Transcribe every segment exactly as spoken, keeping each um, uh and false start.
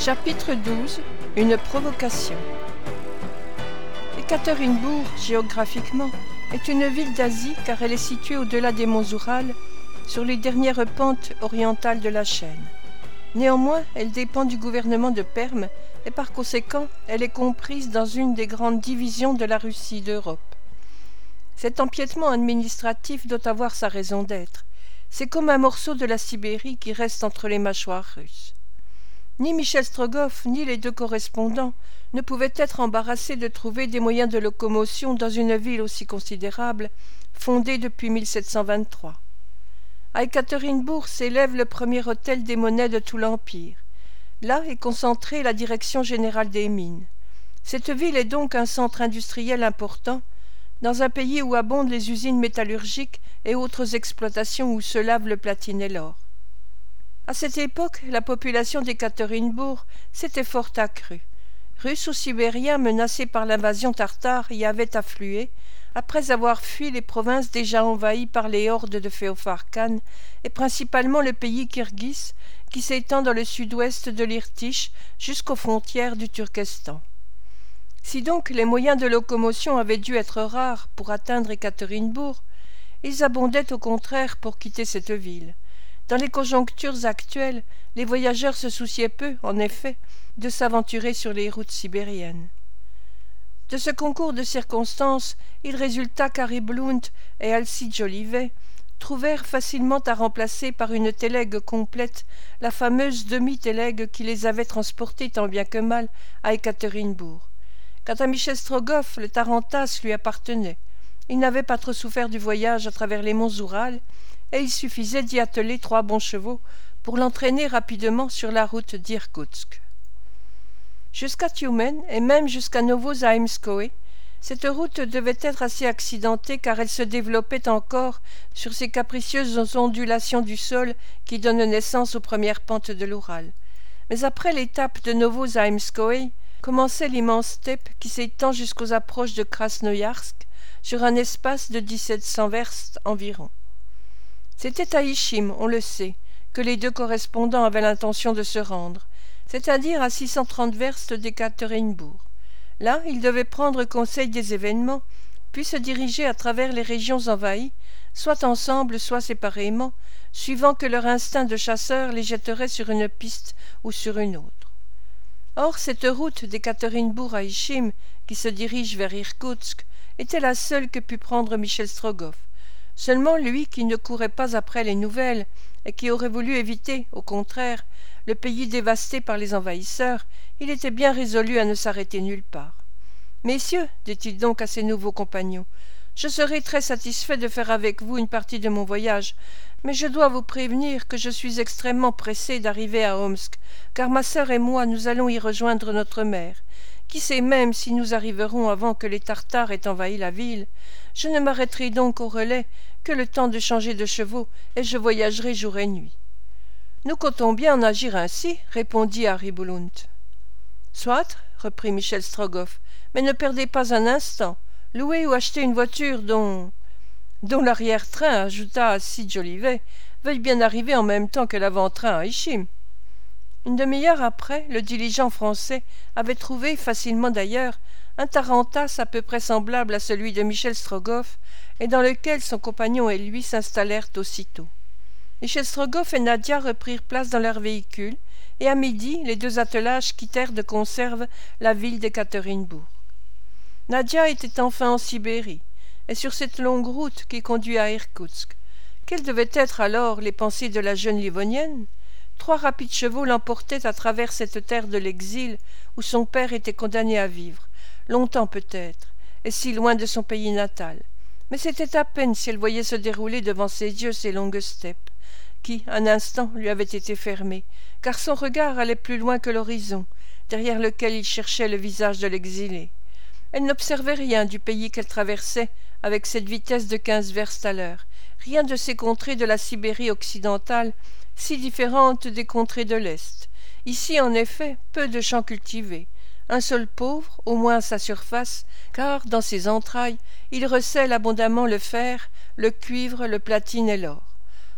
Chapitre douze. Une provocation. Ekaterinbourg, géographiquement, est une ville d'Asie car elle est située au-delà des monts Oural, sur les dernières pentes orientales de la chaîne. Néanmoins, elle dépend du gouvernement de Perm et par conséquent, elle est comprise dans une des grandes divisions de la Russie d'Europe. Cet empiètement administratif doit avoir sa raison d'être. C'est comme un morceau de la Sibérie qui reste entre les mâchoires russes. Ni Michel Strogoff, ni les deux correspondants ne pouvaient être embarrassés de trouver des moyens de locomotion dans une ville aussi considérable, fondée depuis mille sept cent vingt-trois. À Ekaterinbourg s'élève le premier hôtel des monnaies de tout l'Empire. Là est concentrée la direction générale des mines. Cette ville est donc un centre industriel important, dans un pays où abondent les usines métallurgiques et autres exploitations où se lave le platine et l'or. À cette époque, la population d'Ekaterinbourg s'était fort accrue. Russes ou Sibériens menacés par l'invasion tartare y avaient afflué, après avoir fui les provinces déjà envahies par les hordes de Féofar Khan, et principalement le pays kirghize, qui s'étend dans le sud-ouest de l'Irtych jusqu'aux frontières du Turkestan. Si donc les moyens de locomotion avaient dû être rares pour atteindre Ekaterinbourg, ils abondaient au contraire pour quitter cette ville. Dans les conjonctures actuelles, les voyageurs se souciaient peu, en effet, de s'aventurer sur les routes sibériennes. De ce concours de circonstances, il résulta qu'Harry Blount et Alcide Jolivet trouvèrent facilement à remplacer par une télègue complète la fameuse demi-télègue qui les avait transportés tant bien que mal à Ekaterinbourg. Quant à Michel Strogoff, le tarantasse lui appartenait. Il n'avait pas trop souffert du voyage à travers les monts Oural, et il suffisait d'y atteler trois bons chevaux pour l'entraîner rapidement sur la route d'Irkoutsk. Jusqu'à Tioumen et même jusqu'à Novozaïmskoé, cette route devait être assez accidentée car elle se développait encore sur ces capricieuses ondulations du sol qui donnent naissance aux premières pentes de l'Oural. Mais après l'étape de Novozaïmskoé, commençait l'immense steppe qui s'étend jusqu'aux approches de Krasnoïarsk sur un espace de dix-sept cents verstes environ. C'était à Ishim, on le sait, que les deux correspondants avaient l'intention de se rendre, c'est-à-dire à six cent trente verstes d'Ekaterinbourg. Là, ils devaient prendre conseil des événements, puis se diriger à travers les régions envahies, soit ensemble, soit séparément, suivant que leur instinct de chasseur les jetterait sur une piste ou sur une autre. Or, cette route d'Ekaterinbourg à Ishim, qui se dirige vers Irkoutsk, était la seule que put prendre Michel Strogoff. Seulement lui qui ne courait pas après les nouvelles et qui aurait voulu éviter, au contraire, le pays dévasté par les envahisseurs, il était bien résolu à ne s'arrêter nulle part. « Messieurs, dit-il donc à ses nouveaux compagnons, je serai très satisfait de faire avec vous une partie de mon voyage, mais je dois vous prévenir que je suis extrêmement pressé d'arriver à Omsk, car ma sœur et moi nous allons y rejoindre notre mère. Qui sait même si nous arriverons avant que les Tartares aient envahi la ville. Je ne m'arrêterai donc au relais que le temps de changer de chevaux, et je voyagerai jour et nuit. » « Nous comptons bien en agir ainsi, » répondit Harry Blount. « Soit, » reprit Michel Strogoff, « mais ne perdez pas un instant. Louez ou achetez une voiture dont... dont l'arrière-train, ajouta Alcide Jolivet, veuille bien arriver en même temps que l'avant-train à Ishim. » Une demi-heure après, le diligent français avait trouvé, facilement d'ailleurs, un tarantasse à peu près semblable à celui de Michel Strogoff, et dans lequel son compagnon et lui s'installèrent aussitôt. Michel Strogoff et Nadia reprirent place dans leur véhicule, et à midi, les deux attelages quittèrent de conserve la ville d'Ekaterinbourg. Nadia était enfin en Sibérie, et sur cette longue route qui conduit à Irkoutsk. Quelles devaient être alors les pensées de la jeune Livonienne ? Trois rapides chevaux l'emportaient à travers cette terre de l'exil où son père était condamné à vivre, longtemps peut-être, et si loin de son pays natal. Mais c'était à peine si elle voyait se dérouler devant ses yeux ces longues steppes, qui, un instant, lui avaient été fermées, car son regard allait plus loin que l'horizon, derrière lequel il cherchait le visage de l'exilé. Elle n'observait rien du pays qu'elle traversait avec cette vitesse de quinze verstes à l'heure, rien de ces contrées de la Sibérie occidentale, si différentes des contrées de l'Est. Ici, en effet, peu de champs cultivés, un seul pauvre, au moins à sa surface, car, dans ses entrailles, il recèle abondamment le fer, le cuivre, le platine et l'or.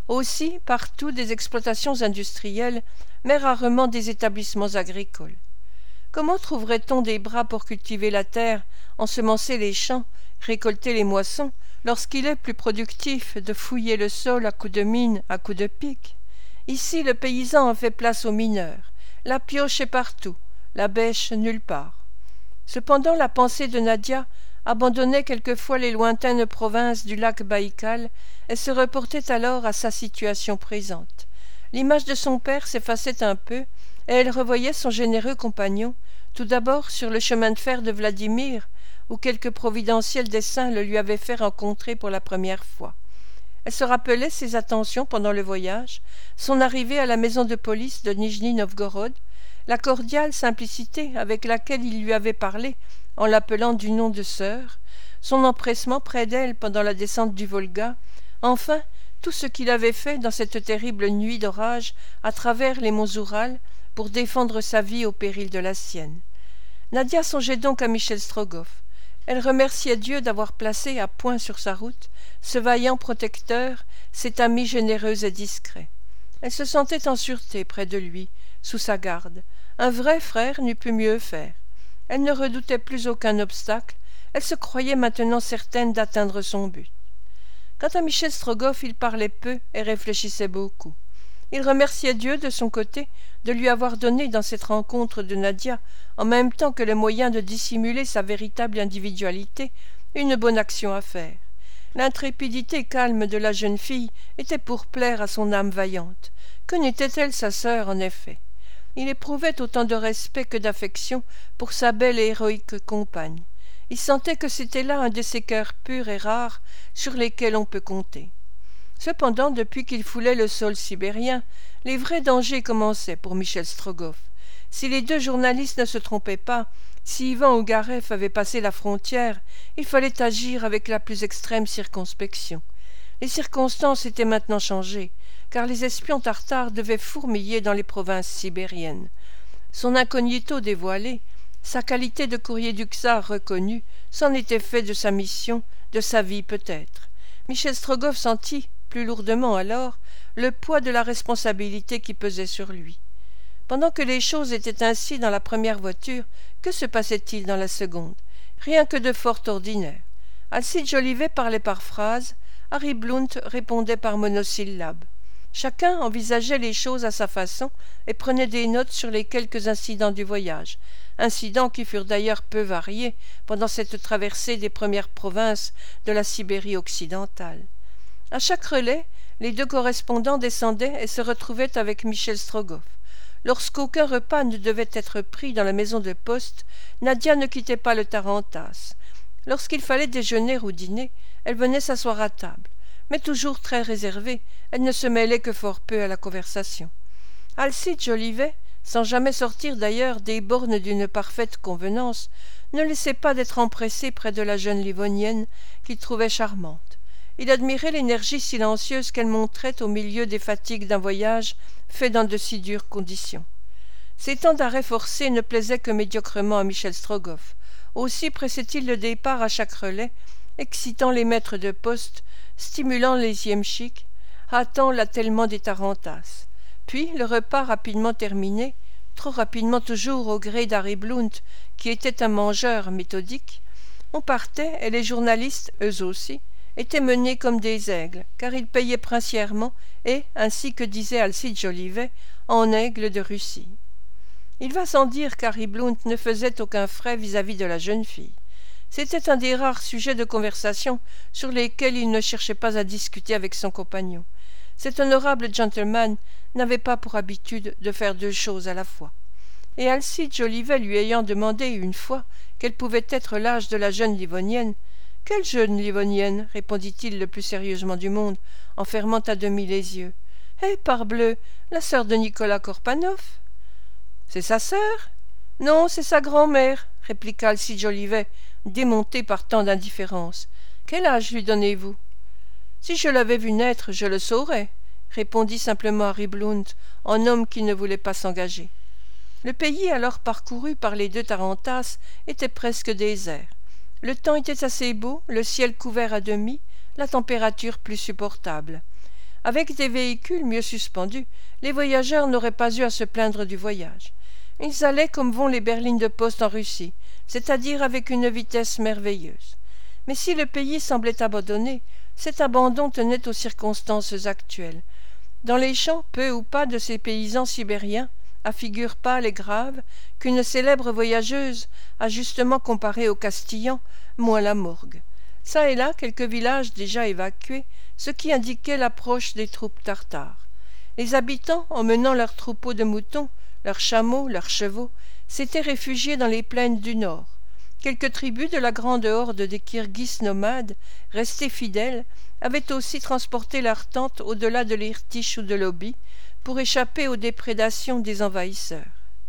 Aussi partout des exploitations industrielles, mais rarement des établissements agricoles. Comment trouverait-on des bras pour cultiver la terre, ensemencer les champs, récolter les moissons, lorsqu'il est plus productif de fouiller le sol à coups de mine, à coups de pique? Ici le paysan en fait place aux mineurs. La pioche est partout, la bêche nulle part. Cependant la pensée de Nadia abandonnait quelquefois les lointaines provinces du lac Baïkal et se reportait alors à sa situation présente. L'image de son père s'effaçait un peu, et elle revoyait son généreux compagnon, tout d'abord sur le chemin de fer de Vladimir, où quelque providentiel dessein le lui avait fait rencontrer pour la première fois. Elle se rappelait ses attentions pendant le voyage, son arrivée à la maison de police de Nijni Novgorod, la cordiale simplicité avec laquelle il lui avait parlé en l'appelant du nom de sœur, son empressement près d'elle pendant la descente du Volga, enfin tout ce qu'il avait fait dans cette terrible nuit d'orage à travers les monts Oural pour défendre sa vie au péril de la sienne. Nadia songeait donc à Michel Strogoff. Elle remerciait Dieu d'avoir placé à point sur sa route ce vaillant protecteur, cet ami généreux et discret. Elle se sentait en sûreté près de lui, sous sa garde. Un vrai frère n'eût pu mieux faire. Elle ne redoutait plus aucun obstacle, elle se croyait maintenant certaine d'atteindre son but. Quant à Michel Strogoff, il parlait peu et réfléchissait beaucoup. Il remerciait Dieu de son côté de lui avoir donné dans cette rencontre de Nadia, en même temps que le moyen de dissimuler sa véritable individualité, une bonne action à faire. L'intrépidité calme de la jeune fille était pour plaire à son âme vaillante. Que n'était-elle sa sœur, en effet? Il éprouvait autant de respect que d'affection pour sa belle et héroïque compagne. Il sentait que c'était là un de ces cœurs purs et rares sur lesquels on peut compter. Cependant, depuis qu'il foulait le sol sibérien, les vrais dangers commençaient pour Michel Strogoff. Si les deux journalistes ne se trompaient pas, si Ivan Ougareff avait passé la frontière, il fallait agir avec la plus extrême circonspection. Les circonstances étaient maintenant changées, car les espions tartares devaient fourmiller dans les provinces sibériennes. Son incognito dévoilé, sa qualité de courrier du czar reconnu, c'en était fait de sa mission, de sa vie peut-être. Michel Strogoff sentit, plus lourdement alors, le poids de la responsabilité qui pesait sur lui. Pendant que les choses étaient ainsi dans la première voiture, que se passait-il dans la seconde? Rien que de fort ordinaire. Alcide Jolivet parlait par phrases, Harry Blount répondait par monosyllabes. Chacun envisageait les choses à sa façon et prenait des notes sur les quelques incidents du voyage, incidents qui furent d'ailleurs peu variés pendant cette traversée des premières provinces de la Sibérie occidentale. À chaque relais, les deux correspondants descendaient et se retrouvaient avec Michel Strogoff. Lorsqu'aucun repas ne devait être pris dans la maison de poste, Nadia ne quittait pas le tarantas. Lorsqu'il fallait déjeuner ou dîner, elle venait s'asseoir à table. Mais toujours très réservée, elle ne se mêlait que fort peu à la conversation. Alcide Jolivet, sans jamais sortir d'ailleurs des bornes d'une parfaite convenance, ne laissait pas d'être empressé près de la jeune Livonienne qu'il trouvait charmante. Il admirait l'énergie silencieuse qu'elle montrait au milieu des fatigues d'un voyage fait dans de si dures conditions. Ces temps d'arrêt forcés ne plaisaient que médiocrement à Michel Strogoff. Aussi pressait-il le départ à chaque relais, excitant les maîtres de poste, stimulant les yemchiks, hâtant l'attellement des tarantas. Puis, le repas rapidement terminé, trop rapidement toujours au gré d'Harry Blount, qui était un mangeur méthodique, on partait et les journalistes, eux aussi, étaient menés comme des aigles, car ils payaient princièrement et, ainsi que disait Alcide Jolivet, en aigles de Russie. Il va sans dire qu'Harry Blount ne faisait aucun frais vis-à-vis de la jeune fille. C'était un des rares sujets de conversation sur lesquels il ne cherchait pas à discuter avec son compagnon. Cet honorable gentleman n'avait pas pour habitude de faire deux choses à la fois. Et Alcide Jolivet lui ayant demandé une fois quel pouvait être l'âge de la jeune Livonienne, « Quelle jeune Livonienne ?» répondit-il le plus sérieusement du monde, en fermant à demi les yeux. « Eh, parbleu, la sœur de Nicolas Korpanov ?»« C'est sa sœur ?»« Non, c'est sa grand-mère, » répliqua Alcide Jolivet, démonté par tant d'indifférence. « Quel âge lui donnez-vous ?»« Si je l'avais vue naître, je le saurais, » répondit simplement Harry Blount, en homme qui ne voulait pas s'engager. Le pays alors parcouru par les deux tarantas était presque désert. Le temps était assez beau, le ciel couvert à demi, la température plus supportable. Avec des véhicules mieux suspendus, les voyageurs n'auraient pas eu à se plaindre du voyage. Ils allaient comme vont les berlines de poste en Russie, c'est-à-dire avec une vitesse merveilleuse. Mais si le pays semblait abandonné, cet abandon tenait aux circonstances actuelles. Dans les champs, peu ou pas de ces paysans sibériens, à figure pâle et grave, qu'une célèbre voyageuse a justement comparé aux Castillans, moins la morgue. Çà et là, quelques villages déjà évacués, ce qui indiquait l'approche des troupes tartares. Les habitants, emmenant leurs troupeaux de moutons, leurs chameaux, leurs chevaux, s'étaient réfugiés dans les plaines du nord. Quelques tribus de la grande horde des Kirghis nomades, restés fidèles, avaient aussi transporté leurs tentes au-delà de l'Irtych ou de l'Oby pour échapper aux déprédations des envahisseurs.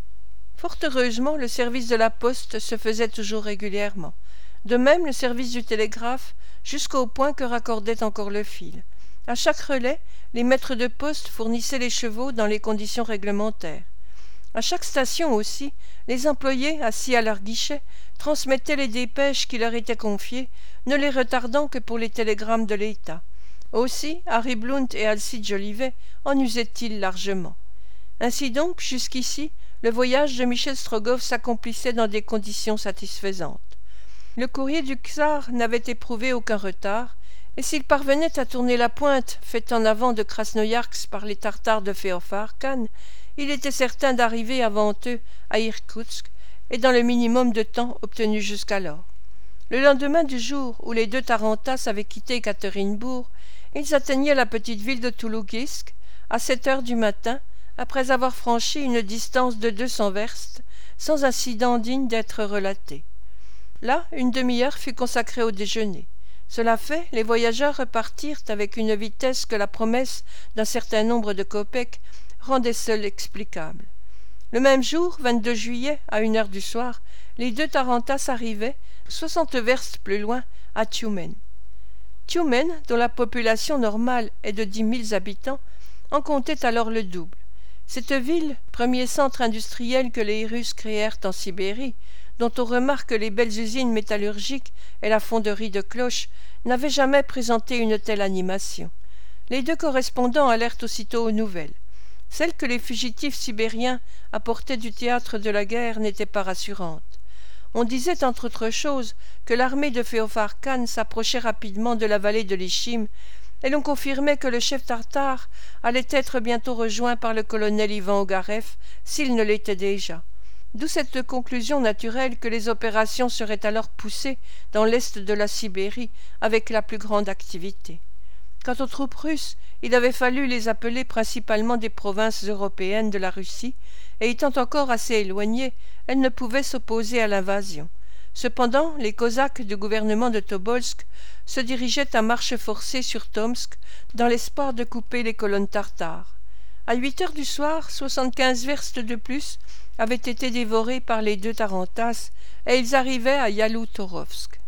Fort heureusement, le service de la poste se faisait toujours régulièrement. De même, le service du télégraphe, jusqu'au point que raccordait encore le fil. À chaque relais, les maîtres de poste fournissaient les chevaux dans les conditions réglementaires. À chaque station aussi, les employés, assis à leur guichet, transmettaient les dépêches qui leur étaient confiées, ne les retardant que pour les télégrammes de l'État. Aussi, Harry Blount et Alcide Jolivet en usaient-ils largement. Ainsi donc, jusqu'ici, le voyage de Michel Strogoff s'accomplissait dans des conditions satisfaisantes. Le courrier du tsar n'avait éprouvé aucun retard, et s'il parvenait à tourner la pointe faite en avant de Krasnoïarsk par les Tartares de Féofar Khan, il était certain d'arriver avant eux à Irkoutsk, et dans le minimum de temps obtenu jusqu'alors. Le lendemain du jour où les deux tarantas avaient quitté Ekaterinbourg, ils atteignaient la petite ville de Toulouguisk à sept heures du matin, après avoir franchi une distance de deux cents verstes, sans incident digne d'être relaté. Là, une demi-heure fut consacrée au déjeuner. Cela fait, les voyageurs repartirent avec une vitesse que la promesse d'un certain nombre de kopecks rendait seule explicable. Le même jour, vingt-deux juillet, à une heure du soir, les deux tarantas arrivaient, soixante verstes plus loin, à Tioumen. Tioumen, dont la population normale est de dix mille habitants, en comptait alors le double. Cette ville, premier centre industriel que les Russes créèrent en Sibérie, dont on remarque les belles usines métallurgiques et la fonderie de cloches, n'avait jamais présenté une telle animation. Les deux correspondants allèrent aussitôt aux nouvelles. Celles que les fugitifs sibériens apportaient du théâtre de la guerre n'étaient pas rassurantes. On disait entre autres choses que l'armée de Féofar Khan s'approchait rapidement de la vallée de l'Ichim, et l'on confirmait que le chef tartare allait être bientôt rejoint par le colonel Ivan Ogarev, s'il ne l'était déjà. D'où cette conclusion naturelle que les opérations seraient alors poussées dans l'est de la Sibérie avec la plus grande activité. Quant aux troupes russes, il avait fallu les appeler principalement des provinces européennes de la Russie, et étant encore assez éloignées, elles ne pouvaient s'opposer à l'invasion. Cependant, les Cosaques du gouvernement de Tobolsk se dirigeaient à marche forcée sur Tomsk, dans l'espoir de couper les colonnes tartares. À huit heures du soir, soixante-quinze verstes de plus avaient été dévorées par les deux tarantas, et ils arrivaient à Yaloutorovsk.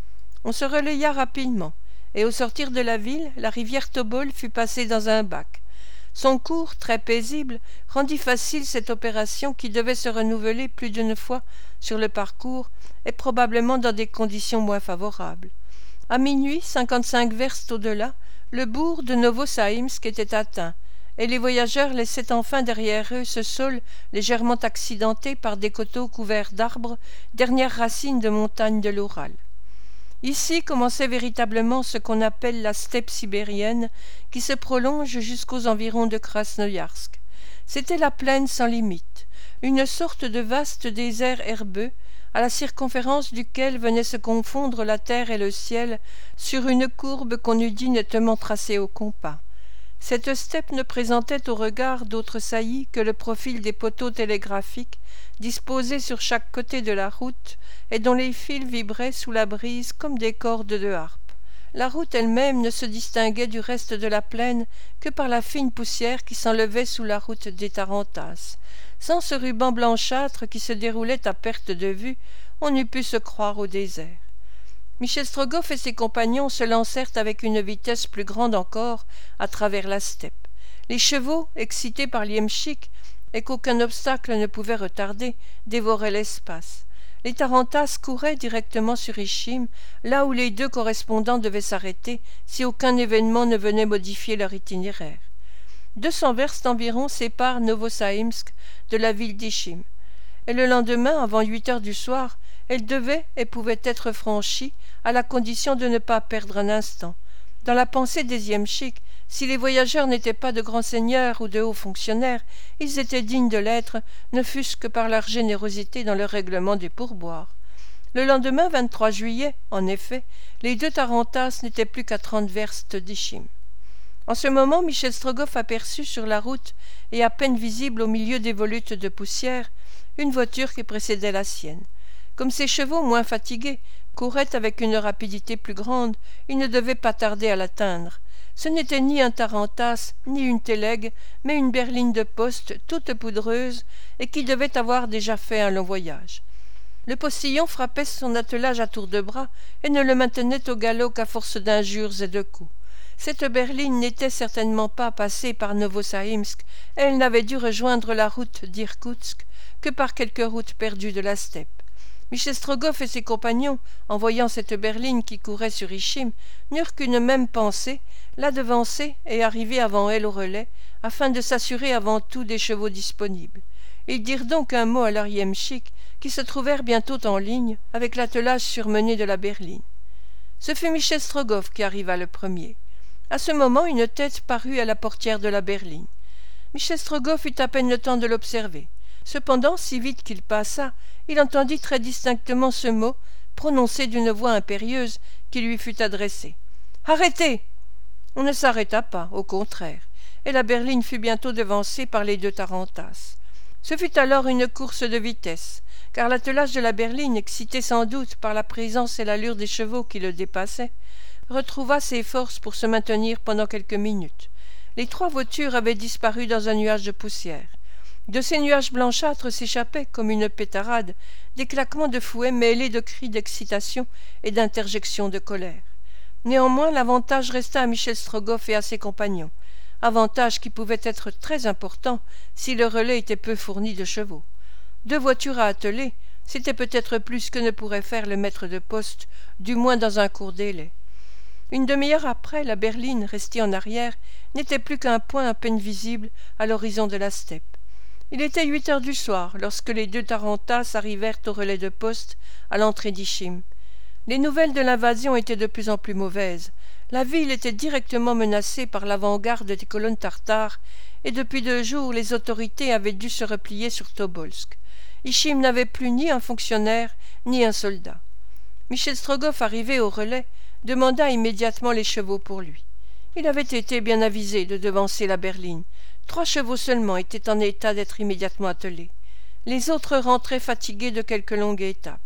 On se relaya rapidement, et au sortir de la ville, la rivière Tobol fut passée dans un bac. Son cours, très paisible, rendit facile cette opération qui devait se renouveler plus d'une fois sur le parcours et probablement dans des conditions moins favorables. À minuit, cinquante-cinq verstes au-delà, le bourg de Novosaïmsk était atteint, et les voyageurs laissaient enfin derrière eux ce sol légèrement accidenté par des coteaux couverts d'arbres, dernière racine de montagne de l'Oural. Ici commençait véritablement ce qu'on appelle la steppe sibérienne, qui se prolonge jusqu'aux environs de Krasnoïarsk. C'était la plaine sans limite, une sorte de vaste désert herbeux, à la circonférence duquel venaient se confondre la terre et le ciel sur une courbe qu'on eût dit nettement tracée au compas. Cette steppe ne présentait au regard d'autre saillie que le profil des poteaux télégraphiques disposés sur chaque côté de la route et dont les fils vibraient sous la brise comme des cordes de harpe. La route elle-même ne se distinguait du reste de la plaine que par la fine poussière qui s'enlevait sous la route des tarantas. Sans ce ruban blanchâtre qui se déroulait à perte de vue, on eût pu se croire au désert. Michel Strogoff et ses compagnons se lancèrent avec une vitesse plus grande encore à travers la steppe. Les chevaux, excités par l'iemchik, et qu'aucun obstacle ne pouvait retarder, dévoraient l'espace. Les tarantas couraient directement sur Ishim, là où les deux correspondants devaient s'arrêter si aucun événement ne venait modifier leur itinéraire. Deux cents verstes environ séparent Novosaïmsk de la ville d'Ishim, et le lendemain, avant huit heures du soir, elle devait et pouvait être franchie à la condition de ne pas perdre un instant. Dans la pensée des Yemchiks, si les voyageurs n'étaient pas de grands seigneurs ou de hauts fonctionnaires, ils étaient dignes de l'être, ne fût-ce que par leur générosité dans le règlement des pourboires. Le lendemain vingt-trois juillet, en effet, les deux tarantas n'étaient plus qu'à trente verstes d'Ishim. En ce moment, Michel Strogoff aperçut sur la route, et à peine visible au milieu des volutes de poussière, une voiture qui précédait la sienne. Comme ses chevaux, moins fatigués, couraient avec une rapidité plus grande, il ne devait pas tarder à l'atteindre. Ce n'était ni un tarantas, ni une télègue, mais une berline de poste toute poudreuse, et qui devait avoir déjà fait un long voyage. Le postillon frappait son attelage à tour de bras, et ne le maintenait au galop qu'à force d'injures et de coups. Cette berline n'était certainement pas passée par Novosaïmsk, et elle n'avait dû rejoindre la route d'Irkoutsk que par quelques routes perdues de la steppe. Michel Strogoff et ses compagnons, en voyant cette berline qui courait sur Ishim, n'eurent qu'une même pensée, la devancer et arriver avant elle au relais, afin de s'assurer avant tout des chevaux disponibles. Ils dirent donc un mot à leurs Yemchiks, qui se trouvèrent bientôt en ligne, avec l'attelage surmené de la berline. Ce fut Michel Strogoff qui arriva le premier. À ce moment, une tête parut à la portière de la berline. Michel Strogoff eut à peine le temps de l'observer. Cependant, si vite qu'il passa, il entendit très distinctement ce mot, prononcé d'une voix impérieuse, qui lui fut adressée. « Arrêtez !» On ne s'arrêta pas, au contraire, et la berline fut bientôt devancée par les deux tarantas. Ce fut alors une course de vitesse, car l'attelage de la berline, excité sans doute par la présence et l'allure des chevaux qui le dépassaient, retrouva ses forces pour se maintenir pendant quelques minutes. Les trois voitures avaient disparu dans un nuage de poussière. De ces nuages blanchâtres s'échappaient, comme une pétarade, des claquements de fouet mêlés de cris d'excitation et d'interjections de colère. Néanmoins, l'avantage resta à Michel Strogoff et à ses compagnons, avantage qui pouvait être très important si le relais était peu fourni de chevaux. Deux voitures à atteler, c'était peut-être plus que ne pourrait faire le maître de poste, du moins dans un court délai. Une demi-heure après, la berline, restée en arrière, n'était plus qu'un point à peine visible à l'horizon de la steppe. Il était huit heures du soir lorsque les deux tarantas arrivèrent au relais de poste à l'entrée d'Ishim. Les nouvelles de l'invasion étaient de plus en plus mauvaises. La ville était directement menacée par l'avant-garde des colonnes tartares, et depuis deux jours les autorités avaient dû se replier sur Tobolsk. Ishim n'avait plus ni un fonctionnaire ni un soldat. Michel Strogoff, arrivé au relais, demanda immédiatement les chevaux pour lui. Il avait été bien avisé de devancer la berline. Trois chevaux seulement étaient en état d'être immédiatement attelés. Les autres rentraient fatigués de quelques longues étapes.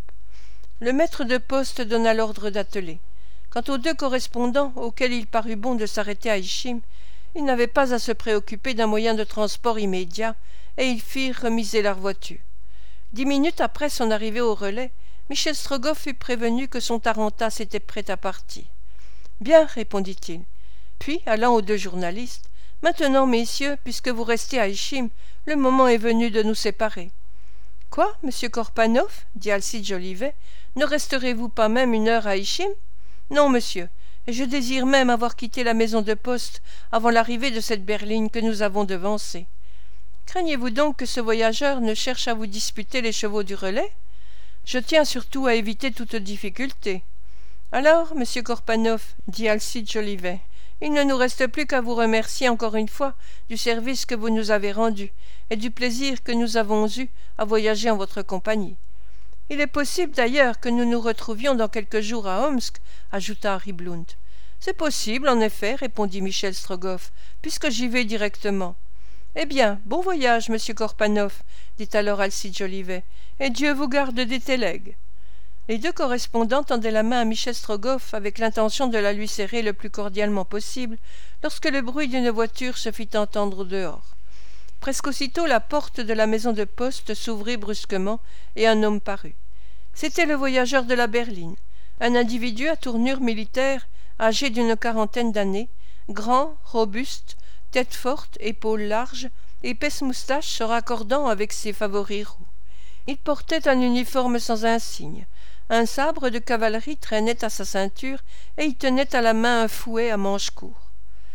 Le maître de poste donna l'ordre d'atteler. Quant aux deux correspondants, auxquels il parut bon de s'arrêter à Ishim, ils n'avaient pas à se préoccuper d'un moyen de transport immédiat, et ils firent remiser leur voiture. Dix minutes après son arrivée au relais, Michel Strogoff fut prévenu que son tarantas était prêt à partir. « Bien, répondit-il. Puis, allant aux deux journalistes, « Maintenant, messieurs, puisque vous restez à Ishim, le moment est venu de nous séparer. »« Quoi, monsieur Korpanov » dit Alcide Jolivet. « Ne resterez-vous pas même une heure à Ishim ?»« Non, monsieur, et je désire même avoir quitté la maison de poste avant l'arrivée de cette berline que nous avons devancée. Craignez-vous donc que ce voyageur ne cherche à vous disputer les chevaux du relais ? Je tiens surtout à éviter toute difficulté. »« Alors, monsieur Korpanov, dit Alcide Jolivet, il ne nous reste plus qu'à vous remercier encore une fois du service que vous nous avez rendu et du plaisir que nous avons eu à voyager en votre compagnie. Il est possible d'ailleurs que nous nous retrouvions dans quelques jours à Omsk, ajouta Harry Blount. C'est possible, en effet, répondit Michel Strogoff, puisque j'y vais directement. Eh bien, bon voyage, monsieur Korpanov, dit alors Alcide Jolivet, et Dieu vous garde des télègues. Les deux correspondants tendaient la main à Michel Strogoff avec l'intention de la lui serrer le plus cordialement possible lorsque le bruit d'une voiture se fit entendre au dehors. Presque aussitôt la porte de la maison de poste s'ouvrit brusquement et un homme parut. C'était le voyageur de la berline, un individu à tournure militaire, âgé d'une quarantaine d'années, grand, robuste, tête forte, épaules larges, épaisse moustache se raccordant avec ses favoris roux. Il portait un uniforme sans insigne. Un sabre de cavalerie traînait à sa ceinture et il tenait à la main un fouet à manche court.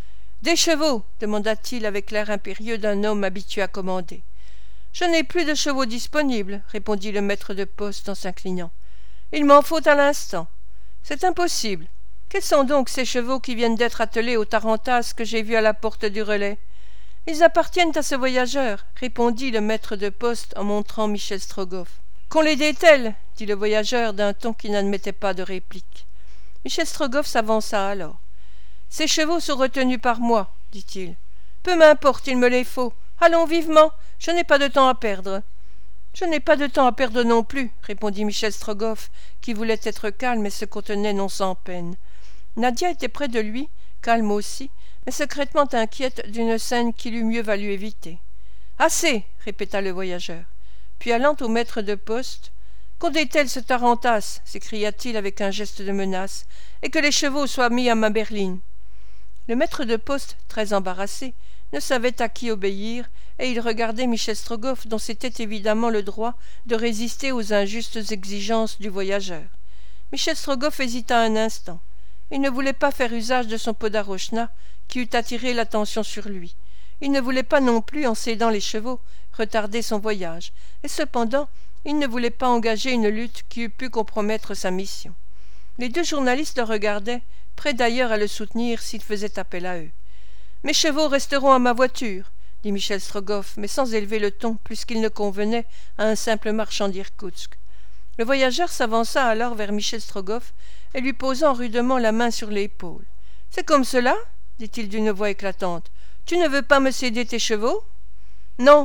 « Des chevaux » demanda-t-il avec l'air impérieux d'un homme habitué à commander. « Je n'ai plus de chevaux disponibles, » répondit le maître de poste en s'inclinant. « Il m'en faut à l'instant. »« C'est impossible. Quels sont donc ces chevaux qui viennent d'être attelés aux tarantasses que j'ai vus à la porte du relais ? » « Ils appartiennent à ce voyageur, » répondit le maître de poste en montrant Michel Strogoff. « Qu'on les dételle, » dit le voyageur d'un ton qui n'admettait pas de réplique. Michel Strogoff s'avança alors. « Ces chevaux sont retenus par moi, » dit-il. « Peu m'importe, il me les faut. Allons vivement, je n'ai pas de temps à perdre. »« Je n'ai pas de temps à perdre non plus, » répondit Michel Strogoff, qui voulait être calme et se contenait non sans peine. Nadia était près de lui, calme aussi, mais secrètement inquiète d'une scène qu'il eût mieux valu éviter. « Assez !» répéta le voyageur. Puis allant au maître de poste, « Qu'on dételle ce tarantasse !» s'écria-t-il avec un geste de menace, « et que les chevaux soient mis à ma berline !» Le maître de poste, très embarrassé, ne savait à qui obéir, et il regardait Michel Strogoff, dont c'était évidemment le droit de résister aux injustes exigences du voyageur. Michel Strogoff hésita un instant. Il ne voulait pas faire usage de son podarochna, qui eût attiré l'attention sur lui. Il ne voulait pas non plus, en cédant les chevaux, retarder son voyage, et cependant, il ne voulait pas engager une lutte qui eût pu compromettre sa mission. Les deux journalistes le regardaient, prêts d'ailleurs à le soutenir s'il faisait appel à eux. « Mes chevaux resteront à ma voiture, » dit Michel Strogoff, mais sans élever le ton plus qu'il ne convenait à un simple marchand d'Irkoutsk. Le voyageur s'avança alors vers Michel Strogoff et lui posant rudement la main sur l'épaule. « C'est comme cela ?» dit-il d'une voix éclatante. « Tu ne veux pas me céder tes chevaux ?»« Non, »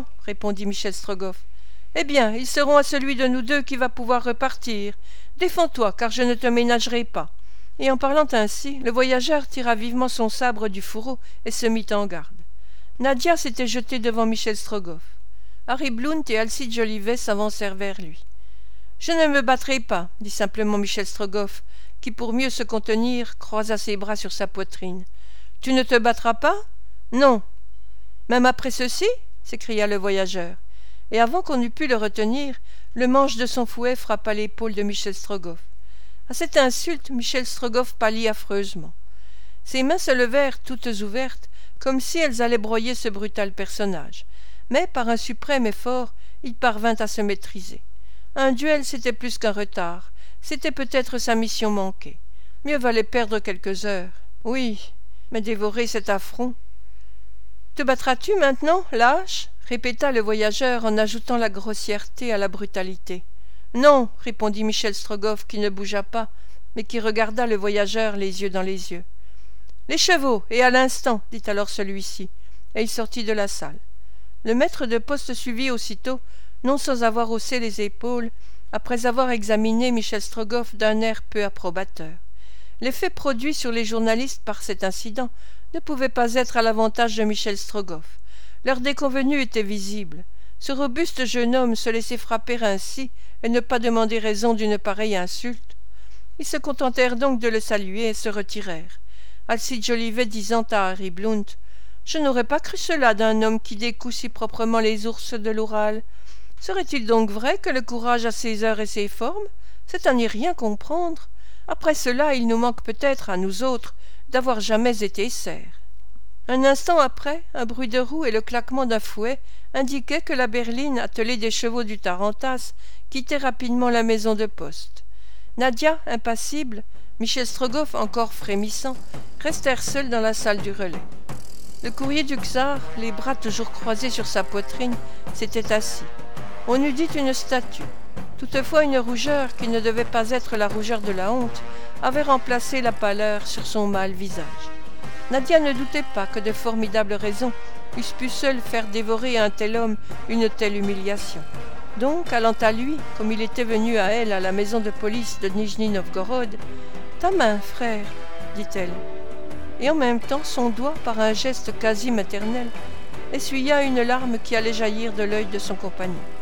répondit Michel Strogoff. « Eh bien, ils seront à celui de nous deux qui va pouvoir repartir. Défends-toi, car je ne te ménagerai pas. » Et en parlant ainsi, le voyageur tira vivement son sabre du fourreau et se mit en garde. Nadia s'était jetée devant Michel Strogoff. Harry Blount et Alcide Jolivet s'avancèrent vers lui. « Je ne me battrai pas, » dit simplement Michel Strogoff, qui, pour mieux se contenir, croisa ses bras sur sa poitrine. « Tu ne te battras pas ? » ?»« Non. »« Même après ceci ?» s'écria le voyageur. Et avant qu'on eût pu le retenir, le manche de son fouet frappa l'épaule de Michel Strogoff. À cette insulte, Michel Strogoff pâlit affreusement. Ses mains se levèrent toutes ouvertes, comme si elles allaient broyer ce brutal personnage. Mais, par un suprême effort, il parvint à se maîtriser. Un duel, c'était plus qu'un retard. C'était peut-être sa mission manquée. Mieux valait perdre quelques heures. Oui, mais dévorer cet affront. « Te battras-tu maintenant, lâche ?» répéta le voyageur en ajoutant la grossièreté à la brutalité. « Non, » répondit Michel Strogoff, qui ne bougea pas, mais qui regarda le voyageur les yeux dans les yeux. « Les chevaux, et à l'instant, » dit alors celui-ci, et il sortit de la salle. Le maître de poste suivit aussitôt, non sans avoir haussé les épaules, après avoir examiné Michel Strogoff d'un air peu approbateur. L'effet produit sur les journalistes par cet incident ne pouvait pas être à l'avantage de Michel Strogoff. Leur déconvenue était visible. Ce robuste jeune homme se laissait frapper ainsi et ne pas demander raison d'une pareille insulte. Ils se contentèrent donc de le saluer et se retirèrent. Alcide Jolivet disant à Harry Blount : « Je n'aurais pas cru cela d'un homme qui découd si proprement les ours de l'Oural. Serait-il donc vrai que le courage a ses heures et ses formes ? C'est à n'y rien comprendre. Après cela, il nous manque peut-être, à nous autres, d'avoir jamais été serfs. » Un instant après, un bruit de roue et le claquement d'un fouet indiquaient que la berline, attelée des chevaux du tarantasse, quittait rapidement la maison de poste. Nadia, impassible, Michel Strogoff, encore frémissant, restèrent seuls dans la salle du relais. Le courrier du czar, les bras toujours croisés sur sa poitrine, s'était assis. On eût dit une statue. Toutefois, une rougeur, qui ne devait pas être la rougeur de la honte, avait remplacé la pâleur sur son mâle visage. Nadia ne doutait pas que de formidables raisons eussent pu seules faire dévorer à un tel homme une telle humiliation. Donc, allant à lui, comme il était venu à elle à la maison de police de Nijni-Novgorod, « Ta main, frère, dit-elle. » Et en même temps, son doigt, par un geste quasi maternel, essuya une larme qui allait jaillir de l'œil de son compagnon.